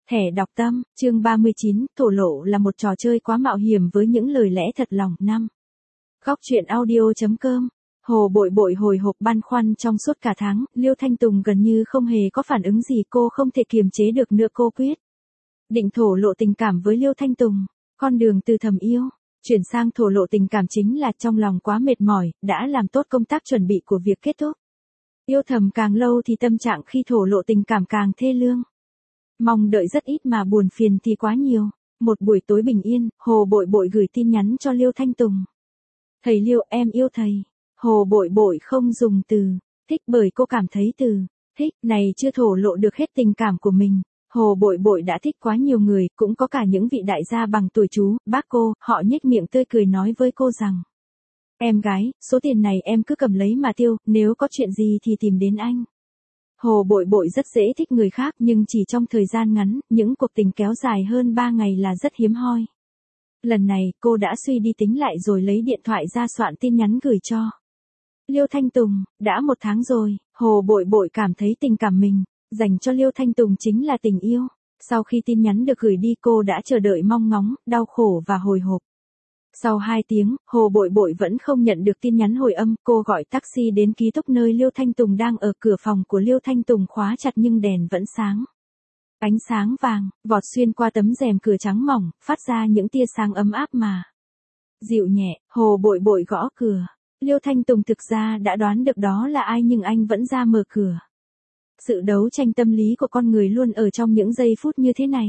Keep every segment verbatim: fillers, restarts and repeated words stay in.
Thẻ đọc tâm, chương ba mươi chín, thổ lộ là một trò chơi quá mạo hiểm với những lời lẽ thật lòng. năm. Góc truyện audio.com. Hồ Bội Bội hồi hộp băn khoăn trong suốt cả tháng, Liêu Thanh Tùng gần như không hề có phản ứng gì, cô không thể kiềm chế được nữa, cô quyết định thổ lộ tình cảm với Liêu Thanh Tùng. Con đường từ thầm yêu, chuyển sang thổ lộ tình cảm chính là trong lòng quá mệt mỏi, đã làm tốt công tác chuẩn bị của việc kết thúc. Yêu thầm càng lâu thì tâm trạng khi thổ lộ tình cảm càng thê lương. Mong đợi rất ít mà buồn phiền thì quá nhiều. Một buổi tối bình yên, Hồ Bội Bội gửi tin nhắn cho Liêu Thanh Tùng. Thầy Liêu, em yêu thầy. Hồ Bội Bội không dùng từ thích bởi cô cảm thấy từ thích này chưa thổ lộ được hết tình cảm của mình. Hồ Bội Bội đã thích quá nhiều người, cũng có cả những vị đại gia bằng tuổi chú, bác cô, họ nhếch miệng tươi cười nói với cô rằng: Em gái, số tiền này em cứ cầm lấy mà tiêu, nếu có chuyện gì thì tìm đến anh. Hồ Bội Bội rất dễ thích người khác, nhưng chỉ trong thời gian ngắn, những cuộc tình kéo dài hơn ba ngày là rất hiếm hoi. Lần này, cô đã suy đi tính lại rồi lấy điện thoại ra soạn tin nhắn gửi cho Liêu Thanh Tùng. Đã một tháng rồi, Hồ Bội Bội cảm thấy tình cảm mình dành cho Liêu Thanh Tùng chính là tình yêu. Sau khi tin nhắn được gửi đi, cô đã chờ đợi mong ngóng, đau khổ và hồi hộp. Sau hai tiếng, Hồ Bội Bội vẫn không nhận được tin nhắn hồi âm, cô gọi taxi đến ký túc nơi Liêu Thanh Tùng đang ở. Cửa phòng của Liêu Thanh Tùng khóa chặt nhưng đèn vẫn sáng. Ánh sáng vàng vọt xuyên qua tấm rèm cửa trắng mỏng, phát ra những tia sáng ấm áp mà dịu nhẹ. Hồ Bội Bội gõ cửa. Liêu Thanh Tùng thực ra đã đoán được đó là ai, nhưng anh vẫn ra mở cửa. Sự đấu tranh tâm lý của con người luôn ở trong những giây phút như thế này.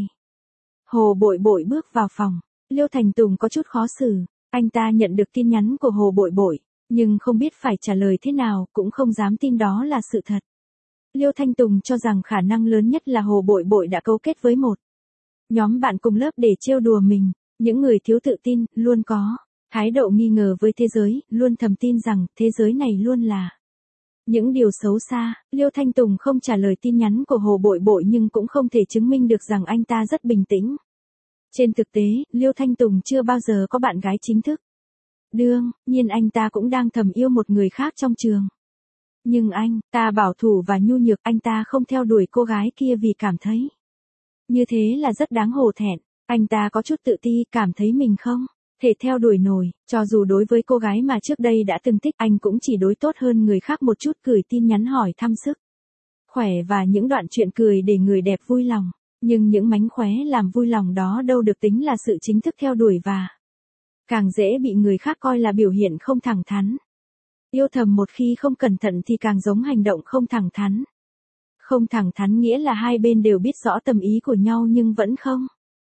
Hồ Bội Bội bước vào phòng. Liêu Thanh Tùng có chút khó xử. Anh ta nhận được tin nhắn của Hồ Bội Bội, nhưng không biết phải trả lời thế nào, cũng không dám tin đó là sự thật. Liêu Thanh Tùng cho rằng khả năng lớn nhất là Hồ Bội Bội đã cấu kết với một nhóm bạn cùng lớp để trêu đùa mình. Những người thiếu tự tin, luôn có thái độ nghi ngờ với thế giới, luôn thầm tin rằng thế giới này luôn là những điều xấu xa. Liêu Thanh Tùng không trả lời tin nhắn của Hồ Bội Bội nhưng cũng không thể chứng minh được rằng anh ta rất bình tĩnh. Trên thực tế, Liêu Thanh Tùng chưa bao giờ có bạn gái chính thức. Đương nhiên anh ta cũng đang thầm yêu một người khác trong trường. Nhưng anh ta bảo thủ và nhu nhược, anh ta không theo đuổi cô gái kia vì cảm thấy như thế là rất đáng hổ thẹn. Anh ta có chút tự ti, cảm thấy mình không thể theo đuổi nổi, cho dù đối với cô gái mà trước đây đã từng thích, anh cũng chỉ đối tốt hơn người khác một chút, gửi tin nhắn hỏi thăm sức khỏe và những đoạn chuyện cười để người đẹp vui lòng. Nhưng những mánh khóe làm vui lòng đó đâu được tính là sự chính thức theo đuổi, và càng dễ bị người khác coi là biểu hiện không thẳng thắn. Yêu thầm một khi không cẩn thận thì càng giống hành động không thẳng thắn. Không thẳng thắn nghĩa là hai bên đều biết rõ tâm ý của nhau nhưng vẫn không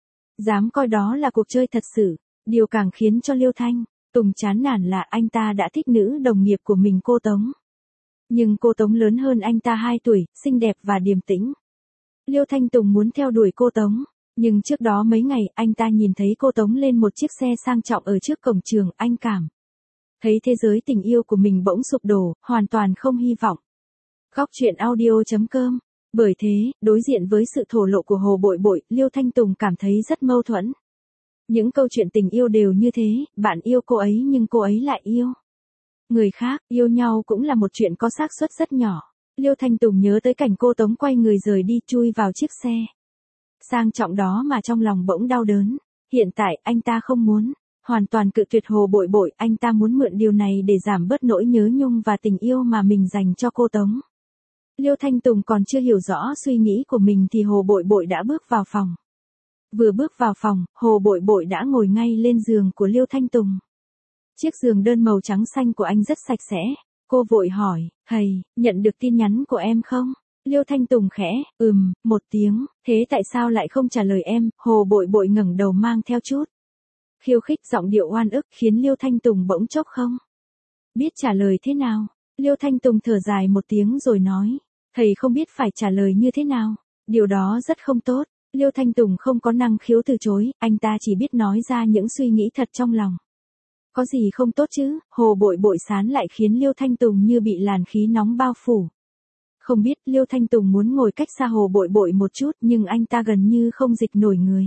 dám coi đó là cuộc chơi thật sự. Điều càng khiến cho Liêu Thanh Tùng chán nản là anh ta đã thích nữ đồng nghiệp của mình, cô Tống. Nhưng cô Tống lớn hơn anh ta hai tuổi, xinh đẹp và điềm tĩnh. Liêu Thanh Tùng muốn theo đuổi cô Tống, nhưng trước đó mấy ngày, anh ta nhìn thấy cô Tống lên một chiếc xe sang trọng ở trước cổng trường, anh cảm thấy thế giới tình yêu của mình bỗng sụp đổ, hoàn toàn không hy vọng. Góc truyện audio.com. Bởi thế, đối diện với sự thổ lộ của Hồ Bội Bội, Liêu Thanh Tùng cảm thấy rất mâu thuẫn. Những câu chuyện tình yêu đều như thế, bạn yêu cô ấy nhưng cô ấy lại yêu người khác, yêu nhau cũng là một chuyện có xác suất rất nhỏ. Liêu Thanh Tùng nhớ tới cảnh cô Tống quay người rời đi, chui vào chiếc xe sang trọng đó mà trong lòng bỗng đau đớn. Hiện tại, anh ta không muốn hoàn toàn cự tuyệt Hồ Bội Bội, anh ta muốn mượn điều này để giảm bớt nỗi nhớ nhung và tình yêu mà mình dành cho cô Tống. Liêu Thanh Tùng còn chưa hiểu rõ suy nghĩ của mình thì Hồ Bội Bội đã bước vào phòng. Vừa bước vào phòng, Hồ Bội Bội đã ngồi ngay lên giường của Liêu Thanh Tùng. Chiếc giường đơn màu trắng xanh của anh rất sạch sẽ. Cô vội hỏi: Thầy, nhận được tin nhắn của em không? Liêu Thanh Tùng khẽ, ừm, một tiếng. Thế tại sao lại không trả lời em? Hồ Bội Bội ngẩng đầu mang theo chút khiêu khích, giọng điệu oan ức khiến Liêu Thanh Tùng bỗng chốc không biết trả lời thế nào. Liêu Thanh Tùng thở dài một tiếng rồi nói: Thầy không biết phải trả lời như thế nào. Điều đó rất không tốt. Liêu Thanh Tùng không có năng khiếu từ chối, anh ta chỉ biết nói ra những suy nghĩ thật trong lòng. Có gì không tốt chứ? Hồ Bội Bội sán lại khiến Liêu Thanh Tùng như bị làn khí nóng bao phủ. Không biết, Liêu Thanh Tùng muốn ngồi cách xa Hồ Bội Bội một chút, nhưng anh ta gần như không dịch nổi người.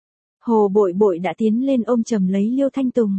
Hồ Bội Bội đã tiến lên ôm chầm lấy Liêu Thanh Tùng.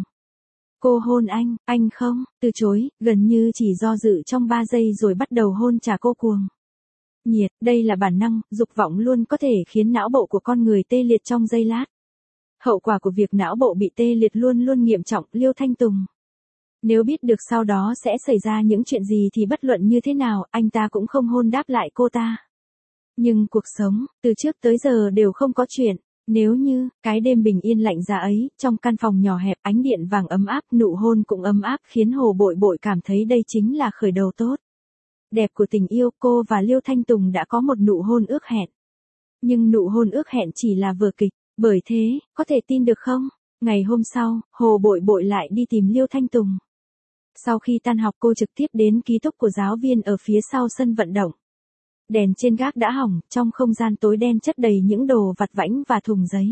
Cô hôn anh, anh không từ chối, gần như chỉ do dự trong ba giây rồi bắt đầu hôn trả cô cuồng nhiệt, đây là bản năng, dục vọng luôn có thể khiến não bộ của con người tê liệt trong giây lát. Hậu quả của việc não bộ bị tê liệt luôn luôn nghiêm trọng, Liêu Thanh Tùng. Nếu biết được sau đó sẽ xảy ra những chuyện gì thì bất luận như thế nào, anh ta cũng không hôn đáp lại cô ta. Nhưng cuộc sống, từ trước tới giờ đều không có chuyện. Nếu như, cái đêm bình yên lạnh giá ấy, trong căn phòng nhỏ hẹp, ánh điện vàng ấm áp, nụ hôn cũng ấm áp khiến Hồ Bội Bội cảm thấy đây chính là khởi đầu tốt. Đẹp của tình yêu, cô và Liêu Thanh Tùng đã có một nụ hôn ước hẹn. Nhưng nụ hôn ước hẹn chỉ là vở kịch, bởi thế, có thể tin được không? Ngày hôm sau, Hồ Bội Bội lại đi tìm Liêu Thanh Tùng. Sau khi tan học cô trực tiếp đến ký túc của giáo viên ở phía sau sân vận động. Đèn trên gác đã hỏng, trong không gian tối đen chất đầy những đồ vặt vãnh và thùng giấy.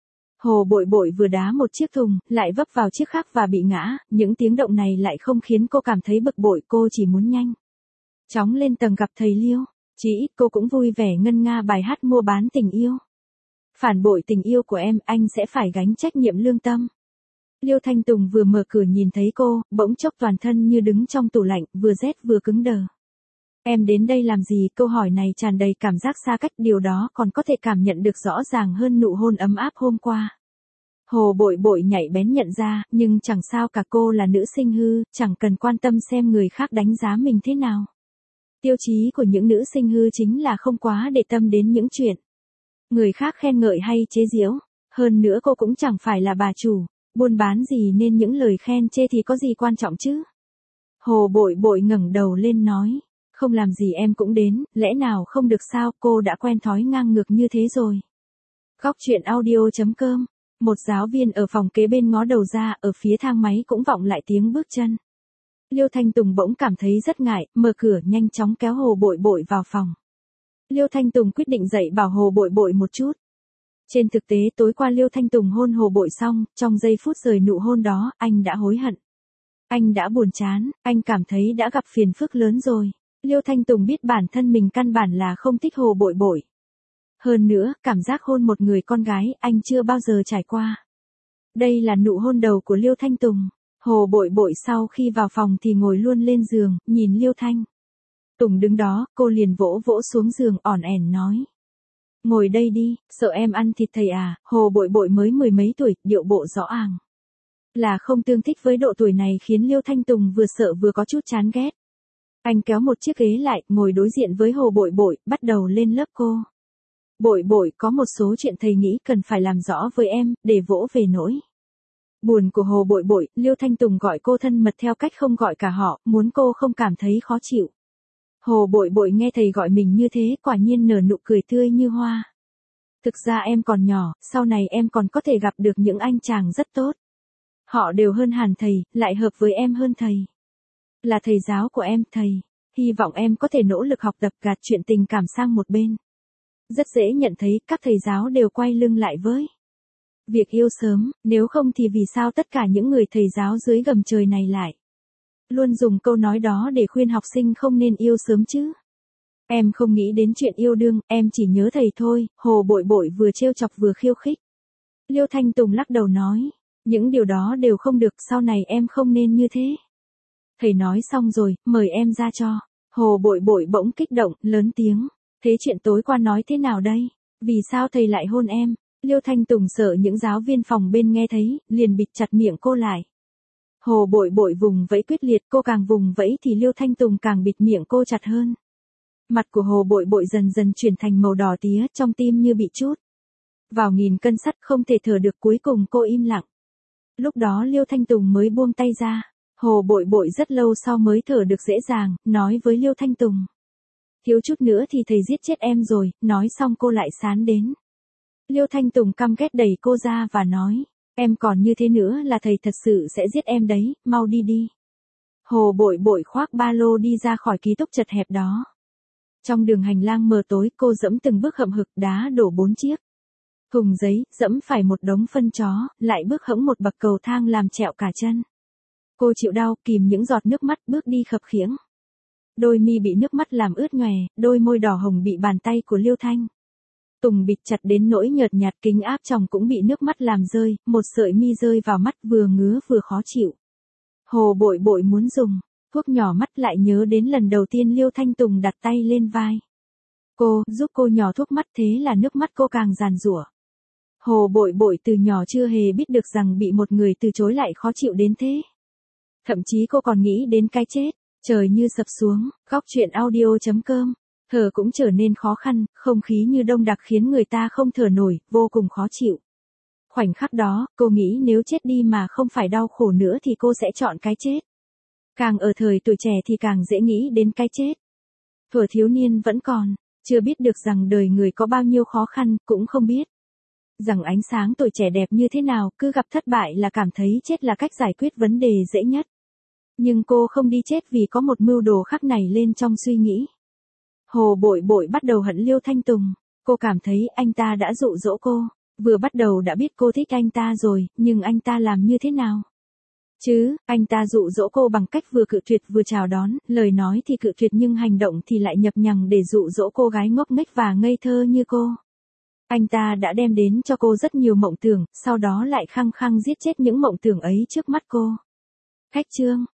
Hồ Bội Bội vừa đá một chiếc thùng, lại vấp vào chiếc khác và bị ngã, những tiếng động này lại không khiến cô cảm thấy bực bội, cô chỉ muốn nhanh chóng lên tầng gặp thầy Liêu. Chỉ ít cô cũng vui vẻ ngân nga bài hát mua bán tình yêu. Phản bội tình yêu của em, anh sẽ phải gánh trách nhiệm lương tâm. Liêu Thanh Tùng vừa mở cửa nhìn thấy cô, bỗng chốc toàn thân như đứng trong tủ lạnh, vừa rét vừa cứng đờ. Em đến đây làm gì? Câu hỏi này tràn đầy cảm giác xa cách, điều đó còn có thể cảm nhận được rõ ràng hơn nụ hôn ấm áp hôm qua. Hồ Bội Bội nhạy bén nhận ra, nhưng chẳng sao cả, cô là nữ sinh hư, chẳng cần quan tâm xem người khác đánh giá mình thế nào. Tiêu chí của những nữ sinh hư chính là không quá để tâm đến những chuyện người khác khen ngợi hay chế giễu. Hơn nữa cô cũng chẳng phải là bà chủ, buôn bán gì nên những lời khen chê thì có gì quan trọng chứ. Hồ Bội Bội ngẩng đầu lên nói, không làm gì em cũng đến, lẽ nào không được sao, cô đã quen thói ngang ngược như thế rồi. Góc truyện audio chấm com. Một giáo viên ở phòng kế bên ngó đầu ra, ở phía thang máy cũng vọng lại tiếng bước chân. Liêu Thanh Tùng bỗng cảm thấy rất ngại, mở cửa nhanh chóng kéo Hồ Bội Bội vào phòng. Liêu Thanh Tùng quyết định dạy bảo Hồ Bội Bội một chút. Trên thực tế tối qua Liêu Thanh Tùng hôn Hồ Bội xong, trong giây phút rời nụ hôn đó, anh đã hối hận. Anh đã buồn chán, anh cảm thấy đã gặp phiền phức lớn rồi. Liêu Thanh Tùng biết bản thân mình căn bản là không thích Hồ Bội Bội. Hơn nữa, cảm giác hôn một người con gái, anh chưa bao giờ trải qua. Đây là nụ hôn đầu của Liêu Thanh Tùng. Hồ Bội Bội sau khi vào phòng thì ngồi luôn lên giường, nhìn Liêu Thanh Tùng đứng đó, cô liền vỗ vỗ xuống giường ỏn ẻn nói. Ngồi đây đi, sợ em ăn thịt thầy à? Hồ Bội Bội mới mười mấy tuổi, điệu bộ rõ ràng là không tương thích với độ tuổi này khiến Liêu Thanh Tùng vừa sợ vừa có chút chán ghét. Anh kéo một chiếc ghế lại, ngồi đối diện với Hồ Bội Bội, bắt đầu lên lớp cô. Bội Bội, có một số chuyện thầy nghĩ cần phải làm rõ với em, để vỗ về nỗi buồn của Hồ Bội Bội. Liêu Thanh Tùng gọi cô thân mật theo cách không gọi cả họ, muốn cô không cảm thấy khó chịu. Hồ Bội Bội nghe thầy gọi mình như thế, quả nhiên nở nụ cười tươi như hoa. Thực ra em còn nhỏ, sau này em còn có thể gặp được những anh chàng rất tốt. Họ đều hơn hẳn thầy, lại hợp với em hơn thầy. Là thầy giáo của em, thầy. Hy vọng em có thể nỗ lực học tập, gạt chuyện tình cảm sang một bên. Rất dễ nhận thấy, các thầy giáo đều quay lưng lại với việc yêu sớm, nếu không thì vì sao tất cả những người thầy giáo dưới gầm trời này lại luôn dùng câu nói đó để khuyên học sinh không nên yêu sớm chứ. Em không nghĩ đến chuyện yêu đương, em chỉ nhớ thầy thôi. Hồ Bội Bội vừa trêu chọc vừa khiêu khích. Liêu Thanh Tùng lắc đầu nói, những điều đó đều không được, sau này em không nên như thế. Thầy nói xong rồi, mời em ra cho. Hồ Bội Bội bỗng kích động, lớn tiếng. Thế chuyện tối qua nói thế nào đây? Vì sao thầy lại hôn em? Liêu Thanh Tùng sợ những giáo viên phòng bên nghe thấy, liền bịt chặt miệng cô lại. Hồ Bội Bội vùng vẫy quyết liệt, cô càng vùng vẫy thì Liêu Thanh Tùng càng bịt miệng cô chặt hơn. Mặt của Hồ Bội Bội dần dần chuyển thành màu đỏ tía, trong tim như bị trút vào nghìn cân sắt, không thể thở được, cuối cùng cô im lặng. Lúc đó Liêu Thanh Tùng mới buông tay ra. Hồ Bội Bội rất lâu sau mới thở được dễ dàng, nói với Liêu Thanh Tùng. Thiếu chút nữa thì thầy giết chết em rồi, nói xong cô lại sán đến. Liêu Thanh Tùng căm ghét đẩy cô ra và nói, em còn như thế nữa là thầy thật sự sẽ giết em đấy, mau đi đi. Hồ Bội Bội khoác ba lô đi ra khỏi ký túc chật hẹp đó. Trong đường hành lang mờ tối, cô dẫm từng bước hậm hực, đá đổ bốn chiếc thùng giấy, dẫm phải một đống phân chó, lại bước hẫng một bậc cầu thang làm trẹo cả chân. Cô chịu đau, kìm những giọt nước mắt, bước đi khập khiễng. Đôi mi bị nước mắt làm ướt nhòe, đôi môi đỏ hồng bị bàn tay của Liêu Thanh Tùng bịt chặt đến nỗi nhợt nhạt, kính áp tròng cũng bị nước mắt làm rơi, một sợi mi rơi vào mắt, vừa ngứa vừa khó chịu. Hồ Bội Bội muốn dùng thuốc nhỏ mắt, lại nhớ đến lần đầu tiên Liêu Thanh Tùng đặt tay lên vai cô, giúp cô nhỏ thuốc mắt, thế là nước mắt cô càng giàn giụa. Hồ Bội Bội từ nhỏ chưa hề biết được rằng bị một người từ chối lại khó chịu đến thế. Thậm chí cô còn nghĩ đến cái chết. Trời như sập xuống, góc truyện audio chấm com. Thở cũng trở nên khó khăn, không khí như đông đặc khiến người ta không thở nổi, vô cùng khó chịu. Khoảnh khắc đó, cô nghĩ nếu chết đi mà không phải đau khổ nữa thì cô sẽ chọn cái chết. Càng ở thời tuổi trẻ thì càng dễ nghĩ đến cái chết. Thuở thiếu niên vẫn còn, chưa biết được rằng đời người có bao nhiêu khó khăn, cũng không biết rằng ánh sáng tuổi trẻ đẹp như thế nào, cứ gặp thất bại là cảm thấy chết là cách giải quyết vấn đề dễ nhất. Nhưng cô không đi chết vì có một mưu đồ khắc này lên trong suy nghĩ. Hồ Bội Bội bắt đầu hận Liêu Thanh Tùng. Cô cảm thấy anh ta đã dụ dỗ cô. Vừa bắt đầu đã biết cô thích anh ta rồi, nhưng anh ta làm như thế nào? Chứ, anh ta dụ dỗ cô bằng cách vừa cự tuyệt vừa chào đón, lời nói thì cự tuyệt nhưng hành động thì lại nhập nhằng để dụ dỗ cô gái ngốc nghếch và ngây thơ như cô. Anh ta đã đem đến cho cô rất nhiều mộng tưởng, sau đó lại khăng khăng giết chết những mộng tưởng ấy trước mắt cô. Khách chương